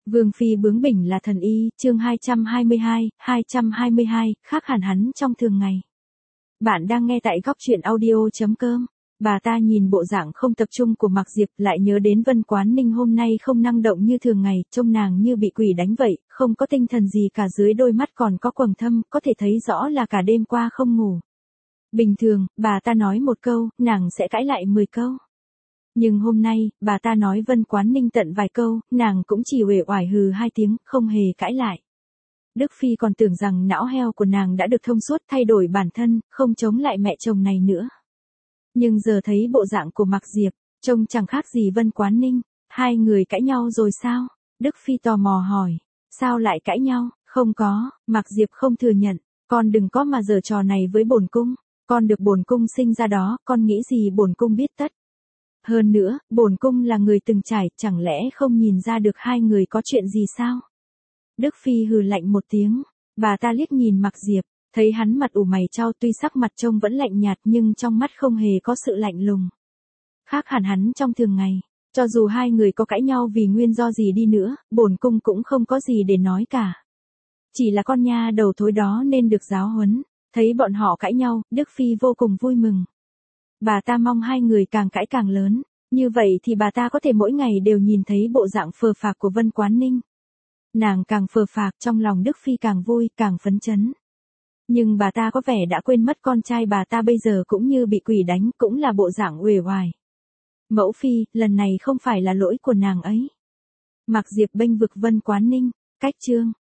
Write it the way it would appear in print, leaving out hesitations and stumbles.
Vương phi bướng bỉnh là thần y, chương 222, khác hẳn hắn trong thường ngày. Bạn đang nghe tại góc truyện audio.com. Bà ta nhìn bộ dạng không tập trung của Mạc Diệp lại nhớ đến Vân Quán Ninh hôm nay không năng động như thường ngày, trông nàng như bị quỷ đánh vậy, không có tinh thần gì cả, dưới đôi mắt còn có quầng thâm, có thể thấy rõ là cả đêm qua không ngủ. Bình thường, bà ta nói một câu, nàng sẽ cãi lại 10 câu. Nhưng hôm nay, bà ta nói Vân Quán Ninh tận vài câu, nàng cũng chỉ uể oải hừ 2 tiếng, không hề cãi lại. Đức Phi còn tưởng rằng não heo của nàng đã được thông suốt, thay đổi bản thân, không chống lại mẹ chồng này nữa. Nhưng giờ thấy bộ dạng của Mạc Diệp, trông chẳng khác gì Vân Quán Ninh. Hai người cãi nhau rồi sao? Đức Phi tò mò hỏi. Sao lại cãi nhau? Không có, Mạc Diệp không thừa nhận. Con đừng có mà giở trò này với bổn cung. Con được bổn cung sinh ra đó, con nghĩ gì bổn cung biết tất. Hơn nữa, bổn cung là người từng trải, chẳng lẽ không nhìn ra được hai người có chuyện gì sao? Đức Phi hừ lạnh một tiếng. Bà ta liếc nhìn Mạc Diệp. Thấy hắn mặt ủ mày chau, tuy sắc mặt trông vẫn lạnh nhạt nhưng trong mắt không hề có sự lạnh lùng. Khác hẳn hắn trong thường ngày, cho dù hai người có cãi nhau vì nguyên do gì đi nữa, bổn cung cũng không có gì để nói cả. Chỉ là con nha đầu thối đó nên được giáo huấn. Thấy bọn họ cãi nhau, Đức Phi vô cùng vui mừng. Bà ta mong hai người càng cãi càng lớn, như vậy thì bà ta có thể mỗi ngày đều nhìn thấy bộ dạng phờ phạc của Vân Quán Ninh. Nàng càng phờ phạc, trong lòng Đức Phi càng vui, càng phấn chấn. Nhưng bà ta có vẻ đã quên mất con trai bà ta bây giờ cũng như bị quỷ đánh, cũng là bộ dạng uể oải. Mẫu phi, lần này không phải là lỗi của nàng ấy. Mạc Diệp bênh vực Vân Quán Ninh, cách chương.